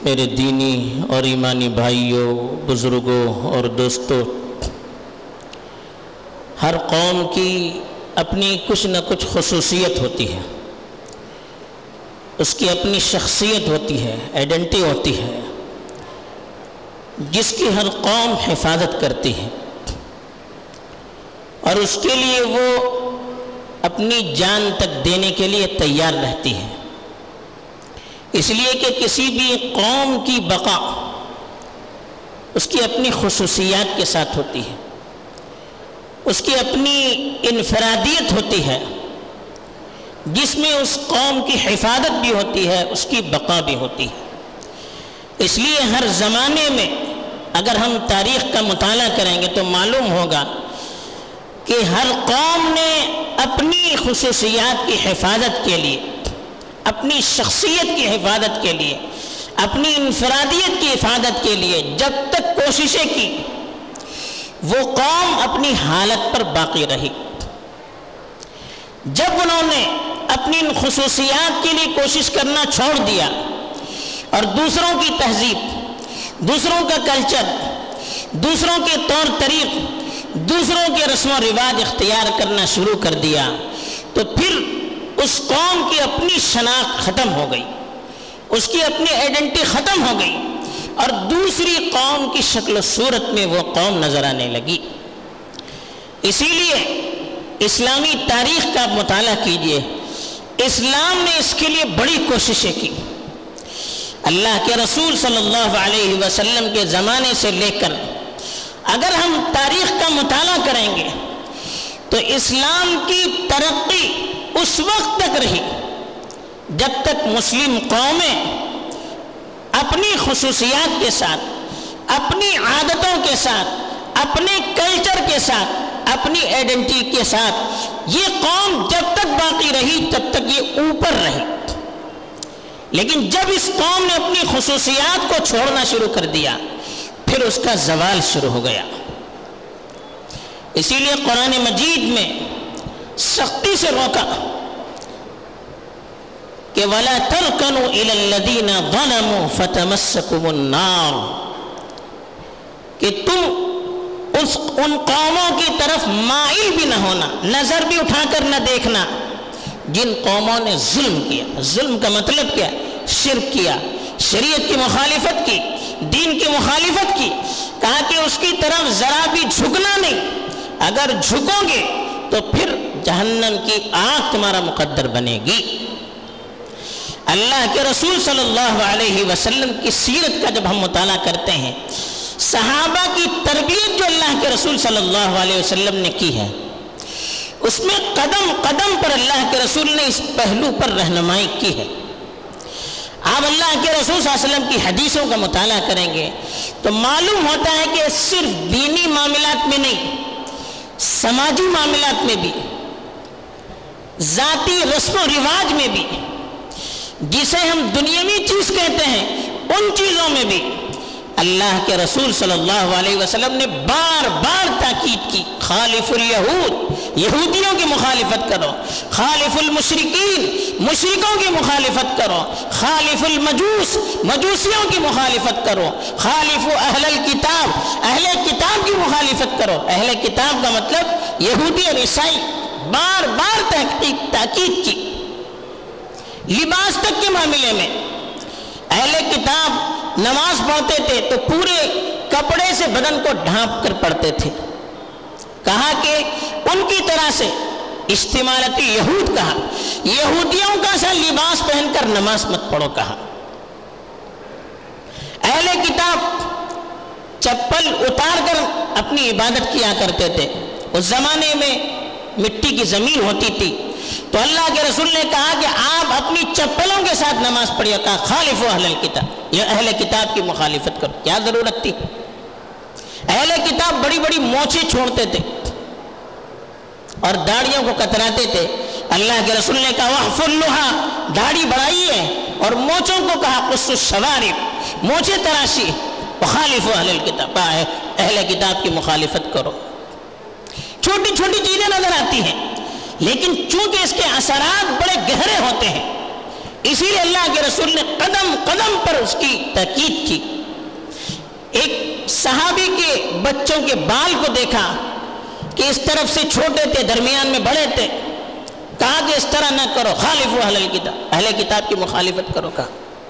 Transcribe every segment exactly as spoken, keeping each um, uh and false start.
میرے دینی اور ایمانی بھائیوں، بزرگوں اور دوستوں، ہر قوم کی اپنی کچھ نہ کچھ خصوصیت ہوتی ہے، اس کی اپنی شخصیت ہوتی ہے، آئیڈینٹی ہوتی ہے، جس کی ہر قوم حفاظت کرتی ہے اور اس کے لیے وہ اپنی جان تک دینے کے لیے تیار رہتی ہے، اس لیے کہ کسی بھی قوم کی بقا اس کی اپنی خصوصیات کے ساتھ ہوتی ہے، اس کی اپنی انفرادیت ہوتی ہے، جس میں اس قوم کی حفاظت بھی ہوتی ہے، اس کی بقا بھی ہوتی ہے۔ اس لیے ہر زمانے میں اگر ہم تاریخ کا مطالعہ کریں گے تو معلوم ہوگا کہ ہر قوم نے اپنی خصوصیات کی حفاظت کے لیے، اپنی شخصیت کی حفاظت کے لیے، اپنی انفرادیت کی حفاظت کے لیے جب تک کوششیں کی، وہ قوم اپنی حالت پر باقی رہی۔ جب انہوں نے اپنی ان خصوصیات کے لیے کوشش کرنا چھوڑ دیا اور دوسروں کی تہذیب، دوسروں کا کلچر، دوسروں کے طور طریق، دوسروں کے رسم و رواج اختیار کرنا شروع کر دیا، تو پھر اس قوم کی اپنی شناخت ختم ہو گئی، اس کی اپنی آئیڈینٹی ختم ہو گئی اور دوسری قوم کی شکل و صورت میں وہ قوم نظر آنے لگی۔ اسی لیے اسلامی تاریخ کا مطالعہ کیجئے، اسلام نے اس کے لیے بڑی کوششیں کی۔ اللہ کے رسول صلی اللہ علیہ وسلم کے زمانے سے لے کر اگر ہم تاریخ کا مطالعہ کریں گے تو اسلام کی ترقی اس وقت تک رہی جب تک مسلم قومیں اپنی خصوصیات کے ساتھ، اپنی عادتوں کے ساتھ، اپنے کلچر کے ساتھ، اپنی آئیڈینٹی کے ساتھ یہ قوم جب تک باقی رہی تب تک یہ اوپر رہی۔ لیکن جب اس قوم نے اپنی خصوصیات کو چھوڑنا شروع کر دیا پھر اس کا زوال شروع ہو گیا۔ اسی لیے قرآن مجید میں سختی سے روکا کہ وَلَا تَرْكَنُوا إِلَى الَّذِينَ ظَلَمُوا فَتَمَسَّكُمُ النَّارُ، کہ تم اس ان قوموں کی طرف مائل بھی نہ ہونا، نظر بھی اٹھا کر نہ دیکھنا جن قوموں نے ظلم کیا۔ ظلم کا مطلب کیا؟ شرک کیا، شریعت کی مخالفت کی، دین کی مخالفت کی۔ کہا کہ اس کی طرف ذرا بھی جھکنا نہیں، اگر جھکو گے تو پھر جہنم کی آگ تمہارا مقدر بنے گی۔ اللہ کے رسول صلی اللہ علیہ وسلم کی سیرت کا جب ہم مطالعہ کرتے ہیں، صحابہ کی تربیت جو اللہ کے رسول صلی اللہ علیہ وسلم نے کی ہے، اس میں قدم قدم پر اللہ کے رسول نے اس پہلو پر رہنمائی کی ہے۔ آپ اللہ کے رسول صلی اللہ علیہ وسلم کی حدیثوں کا مطالعہ کریں گے تو معلوم ہوتا ہے کہ صرف دینی معاملات میں نہیں، سماجی معاملات میں بھی، ذاتی رسم و رواج میں بھی، جسے ہم دنیاوی چیز کہتے ہیں ان چیزوں میں بھی اللہ کے رسول صلی اللہ علیہ وسلم نے بار بار تاکید کی۔ خالف الیہود، یہودیوں کی مخالفت کرو، خالف المشرکین، مشرکوں کی مخالفت کرو، خالف المجوس، مجوسیوں کی مخالفت کرو، خالف اہل الکتاب، اہل کتاب کی مخالفت کرو۔ اہل کتاب کا مطلب یہودی اور عیسائی۔ بار بار تحقیق تاکید کی۔ لباس تک کے معاملے میں اہل کتاب نماز پڑھتے تھے تو پورے کپڑے سے بدن کو ڈھانپ کر پڑھتے تھے۔ کہا کہ ان کی طرح سے استعمالتی یہود کہا، یہودیوں کا سا لباس پہن کر نماز مت پڑھو کہا۔ اہل کتاب چپل اتار کر اپنی عبادت کیا کرتے تھے۔ اس زمانے میں مٹی کی زمین ہوتی تھی تو اللہ کے رسول نے کہا کہ آپ اپنی چپلوں کے ساتھ نماز پڑھیے۔ کہا خالف اہل الکتاب، یہ اہل کتاب کی مخالفت کرو۔ کیا ضرورت تھی؟ اہل کتاب بڑی بڑی موچیں چھوڑتے تھے اور داڑھیوں کو کتراتے تھے۔ اللہ کے رسول نے کہا وَحْفُ اللُّحَا، داڑھی بڑھائیے، اور موچوں کو کہا قُصُّ الشَّوَارِبِ، موچیں تراشی۔ وَخَالِفُ اہل الکتاب، اہل کتاب کی مخالفت کرو۔ چھوٹی چھوٹی چیزیں نظر آتی ہیں لیکن چونکہ اس کے اثرات بڑے گہرے ہوتے ہیں، اسی لیے اللہ کے رسول نے قدم قدم پر اس کی تاکید کی. ایک صحابی کے بچوں کے بال کو دیکھا کہ اس طرف سے چھوٹے تھے، درمیان میں بڑے تھے، کہا کہ اس طرح نہ کرو، خالفوا اہل الکتاب، اہل کتاب کی مخالفت کرو. کہا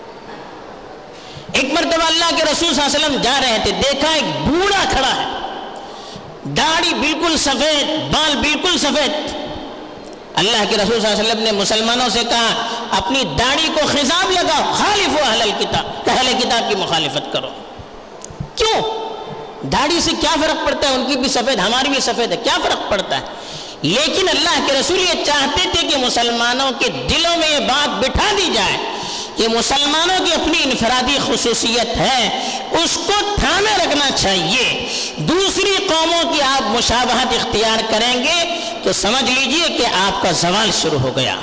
ایک مرتبہ اللہ کے رسول صلی اللہ علیہ وسلم جا رہے تھے، دیکھا ایک بوڑھا کھڑا ہے، داڑھی بالکل سفید، بال بالکل سفید. اللہ کے رسول صلی اللہ علیہ وسلم نے مسلمانوں سے کہا اپنی داڑھی کو خضاب لگاؤ، خالفوا اہل الکتاب، اہل کتاب کی مخالفت کرو. کیوں؟ داڑھی سے کیا فرق پڑتا ہے؟ ان کی بھی سفید، ہماری بھی سفید ہے، کیا فرق پڑتا ہے؟ لیکن اللہ کے رسول یہ چاہتے تھے کہ مسلمانوں کے دلوں میں یہ بات بٹھا دی جائے کہ مسلمانوں کی اپنی انفرادی خصوصیت ہے، اس کو تھامے رکھنا چاہیے. دوسری قوموں کی آپ مشابہت اختیار کریں گے تو سمجھ لیجئے کہ آپ کا زوال شروع ہو گیا.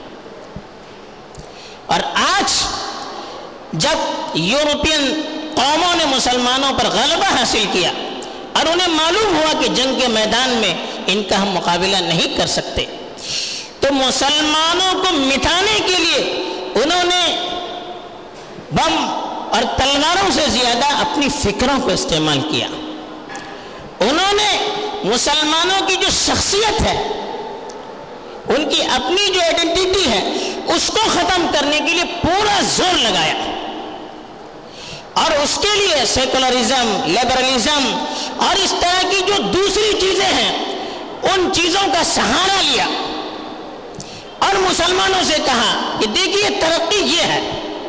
اور آج جب یورپین قوموں نے مسلمانوں پر غلبہ حاصل کیا اور انہیں معلوم ہوا کہ جنگ کے میدان میں ان کا ہم مقابلہ نہیں کر سکتے، تو مسلمانوں کو مٹانے کے لیے انہوں نے بم اور تلواروں سے زیادہ اپنی فکروں کو استعمال کیا. انہوں نے مسلمانوں کی جو شخصیت ہے، ان کی اپنی جو ایڈنٹیٹی ہے، اس کو ختم کرنے کے لیے پورا زور لگایا. اور اس کے لیے سیکولرزم، لیبرلزم اور اس طرح کی جو دوسری چیزیں ہیں ان چیزوں کا سہارا لیا اور مسلمانوں سے کہا کہ دیکھیے ترقی یہ ہے.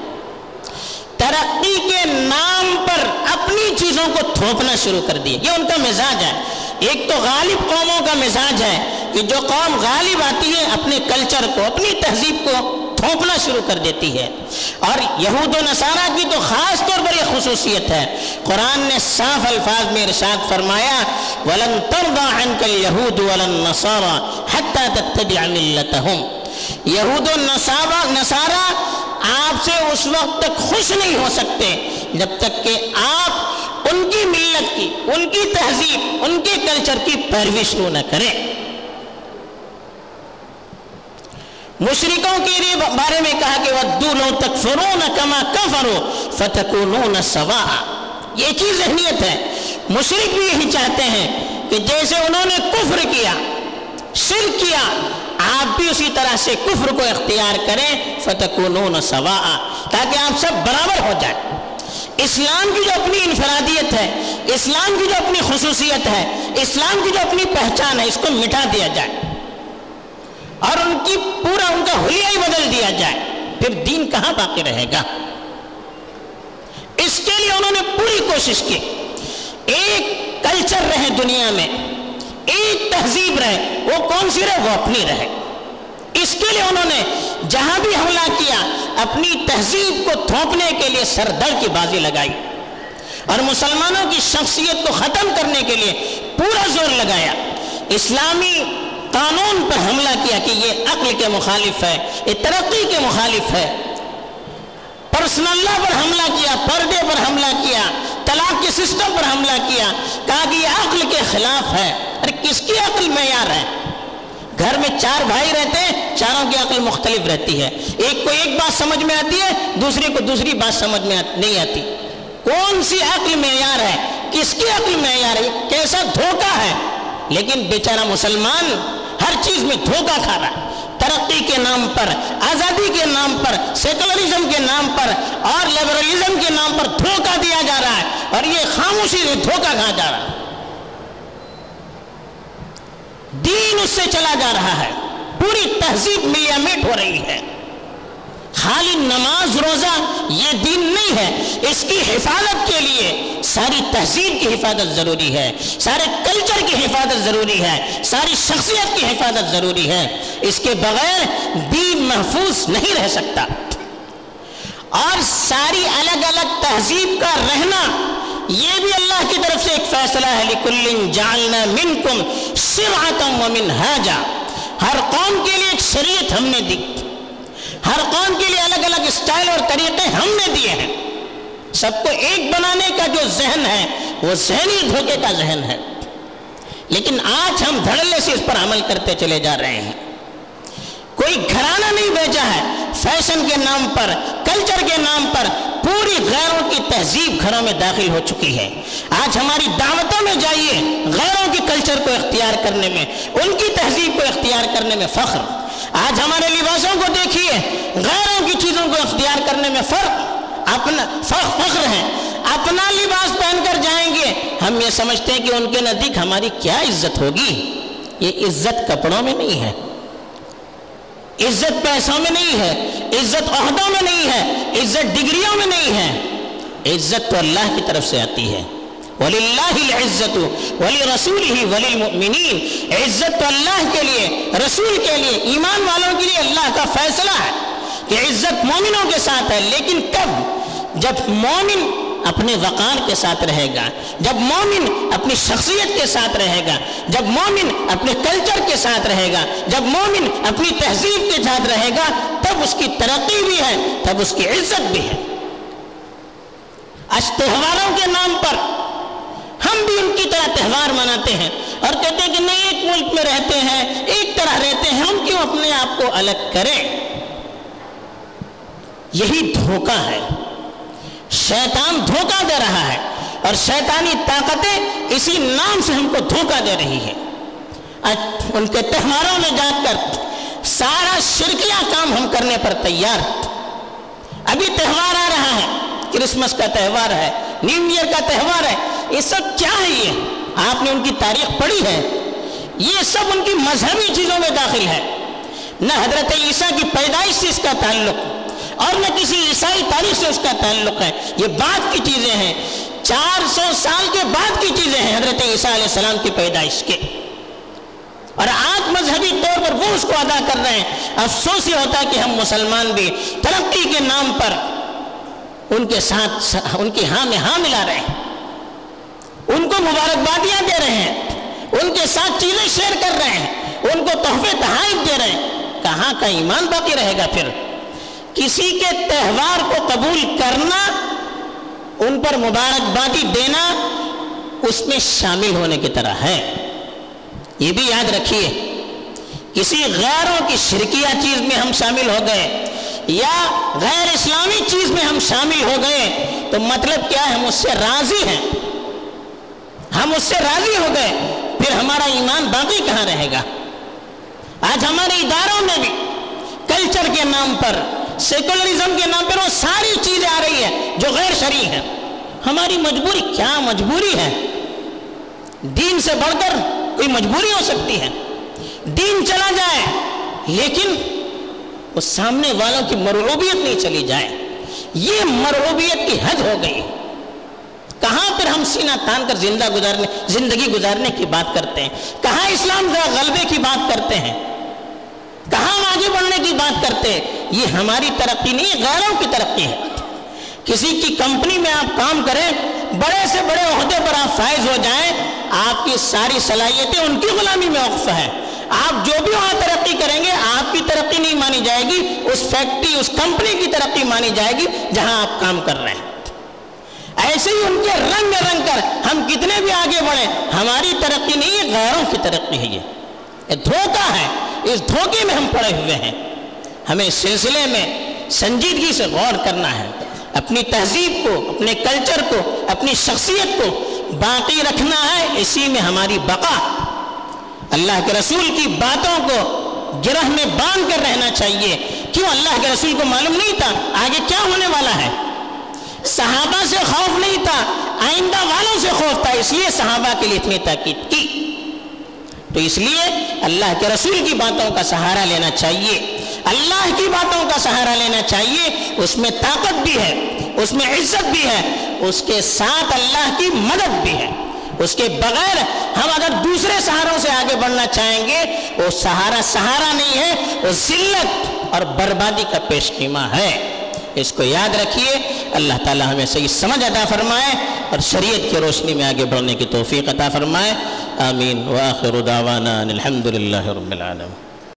ترقی کے نام پر اپنی چیزوں کو تھوپنا شروع کر دیے. یہ ان کا مزاج ہے. ایک تو غالب قوموں کا مزاج ہے کہ جو قوم غالب آتی ہے اپنے کلچر کو، اپنی تہذیب کو تھوپنا شروع کر دیتی ہے. اور یہود و نصارہ کی تو خاص طور پر یہ خصوصیت ہے. قرآن نے صاف الفاظ میں ارشاد فرمایا وَلَن تَرْضَىٰ عَنْكَ الْيَهُودُ وَلَا النَّصَارَىٰ حَتَّىٰ تَتَّبِعَ مِلَّتَهُمْ. یہود و نصارہ آپ سے اس وقت تک خوش نہیں ہو سکتے جب تک کہ آپ ان کی ملت کی، ان کی تہذیب، ان کے کلچر کی پیروی شروع نہ کریں. مشرکوں کے بارے میں کہا کہ وَدُّوا لَوْ تَكْفُرُونَ كَمَا كَفَرُوا فَتَكُونُونَ سَوَاءً. یہ چیز ذہنیت ہے. مشرک بھی یہی چاہتے ہیں کہ جیسے انہوں نے کفر کیا، شرک کیا، آپ بھی اسی طرح سے کفر کو اختیار کریں. فَتَكُونُونَ سَوَاءً، تاکہ آپ سب برابر ہو جائیں. اسلام کی جو اپنی انفرادیت ہے، اسلام کی جو اپنی خصوصیت ہے، اسلام کی جو اپنی پہچان ہے، اس کو مٹا دیا جائے اور ان کی پورا ان کا حلیہ ہی بدل دیا جائے. پھر دین کہاں باقی رہے گا؟ اس کے لیے انہوں نے پوری کوشش کی. ایک کلچر رہے دنیا میں، ایک تہذیب رہے، وہ کون سی رہے؟ وہ اپنی رہے. اس کے لیے انہوں نے جہاں بھی حملہ کیا اپنی تہذیب کو تھوپنے کے لیے سردر کی بازی لگائی اور مسلمانوں کی شخصیت کو ختم کرنے کے لیے پورا زور لگایا. اسلامی قانون پر حملہ کیا کہ یہ عقل کے مخالف ہے، یہ ترقی کے مخالف ہے. پرسنل لا پر حملہ کیا، پردے پر حملہ کیا، طلاق کے سسٹم پر حملہ کیا، کہا کہ یہ عقل کے خلاف ہے. ارے کس کی عقل معیار ہے؟ گھر میں چار بھائی رہتے ہیں، چاروں کی عقل مختلف رہتی ہے. ایک کو ایک بات سمجھ میں آتی ہے، دوسرے کو دوسری بات سمجھ میں نہیں آتی. کون سی عقل معیار ہے؟ کس کی عقل معیار ہے؟ کیسا دھوکہ ہے. لیکن بیچارہ مسلمان ہر چیز میں دھوکہ کھا رہا ہے. ترقی کے نام پر، آزادی کے نام پر، سیکولرزم کے نام پر اور لیبرلزم کے نام پر دھوکہ دیا جا رہا ہے اور یہ خاموشی سے دھوکہ کھا جا رہا ہے. دین اس سے چلا جا رہا ہے. پوری تہذیب ملیا میٹ ہو رہی ہے. خالی نماز روزہ یہ دین نہیں ہے. اس کی حفاظت کے لیے ساری تہذیب کی حفاظت ضروری ہے، سارے کلچر کی حفاظت ضروری ہے، ساری شخصیت کی حفاظت ضروری ہے. اس کے بغیر دین محفوظ نہیں رہ سکتا. اور ساری الگ الگ تہذیب کا رہنا یہ بھی اللہ کی طرف سے ایک فیصلہ ہے. لِكُلٍّ جَعَلْنَا مِنْكُمْ شِرْعَةً وَمِنْهَاجًا. ہر قوم کے لیے ایک شریعت ہم نے دی، ہر قوم کے لیے الگ الگ اسٹائل اور طریقے ہم نے دیے ہیں. سب کو ایک بنانے کا جو ذہن ہے وہ ذہنی دھوکے کا ذہن ہے. لیکن آج ہم دھڑلے سے اس پر عمل کرتے چلے جا رہے ہیں. کوئی گھرانہ نہیں بیچا ہے، فیشن کے نام پر، کلچر کے نام پر پوری غیروں کی تہذیب گھروں میں داخل ہو چکی ہے۔ آج ہماری دعوتوں میں جائیے، غیروں کی کلچر کو اختیار کرنے میں، ان کی تہذیب کو اختیار کرنے میں فخر۔ آج ہمارے لباسوں کو دیکھیے، غیروں کی چیزوں کو اختیار کرنے میں فرق اپنا فخر ہے۔ اپنا لباس پہن کر جائیں گے، ہم یہ سمجھتے ہیں کہ ان کے نزدیک ہماری کیا عزت ہوگی۔ یہ عزت کپڑوں میں نہیں ہے، عزت پیسوں میں نہیں ہے، عزت عہدوں میں نہیں ہے، عزت ڈگریوں میں نہیں ہے، عزت تو اللہ کی طرف سے آتی ہے۔ وَلِلَّهِ الْعِزَّةُ وَلِرَسُولِهِ وَلِلْمُؤْمِنِينَ، عزت تو اللہ کے لیے، رسول کے لیے، ایمان والوں کے لیے اللہ کا فیصلہ ہے کہ عزت مومنوں کے ساتھ ہے۔ لیکن کب؟ جب مومن اپنے وقار کے ساتھ رہے گا، جب مومن اپنی شخصیت کے ساتھ رہے گا، جب مومن اپنے کلچر کے ساتھ رہے گا، جب مومن اپنی تہذیب کے ساتھ رہے گا، تب اس کی ترقی بھی ہے، تب اس کی عزت بھی ہے۔ آج تہواروں کے نام پر ہم بھی ان کی طرح تہوار مناتے ہیں اور کہتے ہیں کہ نہیں، ایک ملک میں رہتے ہیں، ایک طرح رہتے ہیں، ہم کیوں اپنے آپ کو الگ کریں؟ یہی دھوکہ ہے، شیطان دھوکہ دے رہا ہے، اور شیطانی طاقتیں اسی نام سے ہم کو دھوکہ دے رہی ہے۔ ان کے تہواروں میں جا کر سارا شرکیہ کام ہم کرنے پر تیار۔ ابھی تہوار آ رہا ہے، کرسمس کا تہوار ہے، نیو ایئر کا تہوار ہے، یہ سب کیا ہے؟ یہ آپ نے ان کی تاریخ پڑھی ہے؟ یہ سب ان کی مذہبی چیزوں میں داخل ہے۔ نہ حضرت عیسیٰ کی پیدائش سے اس کا تعلق اور نہ کسی عیسائی تاریخ سے اس کا تعلق ہے، یہ بعد کی چیزیں ہیں، چار سو سال کے بعد کی چیزیں ہیں حضرت عیسیٰ علیہ السلام کی پیدائش کے، اور آج مذہبی طور پر وہ اس کو ادا کر رہے ہیں۔ افسوس یہ ہوتا ہے کہ ہم مسلمان بھی ترقی کے نام پر ان کے ساتھ ان کی ہاں میں ہاں ملا رہے ہیں، ان کو مبارکبادیاں دے رہے ہیں، ان کے ساتھ چیزیں شیئر کر رہے ہیں، ان کو تحفے تحائف دے رہے ہیں۔ کہاں کا ایمان باقی رہے گا پھر؟ کسی کے تہوار کو قبول کرنا، ان پر مبارکبادی دینا، اس میں شامل ہونے کی طرح ہے۔ یہ بھی یاد رکھیے، کسی غیروں کی شرکیہ چیز میں ہم شامل ہو گئے یا غیر اسلامی چیز میں ہم شامل ہو گئے تو مطلب کیا ہے؟ ہم اس سے راضی ہیں، ہم اس سے راضی ہو گئے، پھر ہمارا ایمان باقی کہاں رہے گا؟ آج ہمارے اداروں میں بھی کلچر کے نام پر، سیکولرزم کے نام پر وہ ساری چیزیں آ رہی ہیں جو غیر شرعی ہیں۔ ہماری مجبوری کیا مجبوری ہے؟ دین سے بڑھ کر کوئی مجبوری ہو سکتی ہے؟ دین چلا جائے لیکن وہ سامنے والوں کی مرعوبیت نہیں چلی جائے، یہ مرعوبیت کی حد ہو گئی۔ کہاں پر ہم سینہ تان کر زندہ گزارنے زندگی گزارنے کی بات کرتے ہیں؟ کہاں اسلام کا غلبے کی بات کرتے ہیں؟ کہاں ہم آگے بڑھنے کی بات کرتے ہیں؟ یہ ہماری ترقی نہیں ہے، غیروں کی ترقی ہے۔ کسی کی کمپنی میں آپ کام کریں، بڑے سے بڑے عہدے پر آپ فائز ہو جائیں، آپ کی ساری صلاحیتیں ان کی غلامی میں وقف ہے۔ آپ جو بھی وہاں ترقی کریں گے، آپ کی ترقی نہیں مانی جائے گی، اس فیکٹری اس کمپنی کی ترقی مانی جائے گی جہاں آپ کام کر رہے ہیں۔ ایسے ہی ان کے رنگ میں رنگ کر ہم کتنے بھی آگے بڑھیں، ہماری ترقی نہیں ہے، غیروں کی ترقی ہے۔ یہ دھوکہ ہے، اس دھوکے میں ہم پڑے ہوئے ہیں۔ ہمیں اس سلسلے میں سنجیدگی سے غور کرنا ہے، اپنی تہذیب کو، اپنے کلچر کو، اپنی شخصیت کو باقی رکھنا ہے، اسی میں ہماری بقا۔ اللہ کے رسول کی باتوں کو گرہ میں باندھ کر رہنا چاہیے۔ کیوں؟ اللہ کے رسول کو معلوم نہیں تھا آگے کیا ہونے والا ہے، صحابہ سے خوف نہیں تھا، آئندہ والوں سے خوف تھا، اس لیے صحابہ کے لیے اتنی تاکید کی۔ تو اس لیے اللہ کے رسول کی باتوں کا سہارا لینا چاہیے، اللہ کی باتوں کا سہارا لینا چاہیے، اس میں طاقت بھی ہے، اس میں عزت بھی ہے، اس کے ساتھ اللہ کی مدد بھی ہے۔ اس کے بغیر ہم اگر دوسرے سہاروں سے آگے بڑھنا چاہیں گے، وہ سہارا سہارا نہیں ہے، وہ ذلت اور بربادی کا پیش خیمہ ہے۔ اس کو یاد رکھیے۔ اللہ تعالی ہمیں صحیح سمجھ عطا فرمائے اور شریعت کی روشنی میں آگے بڑھنے کی توفیق عطا فرمائے۔ آمین۔ وآخر دعوانا الحمد للہ رب العالمین۔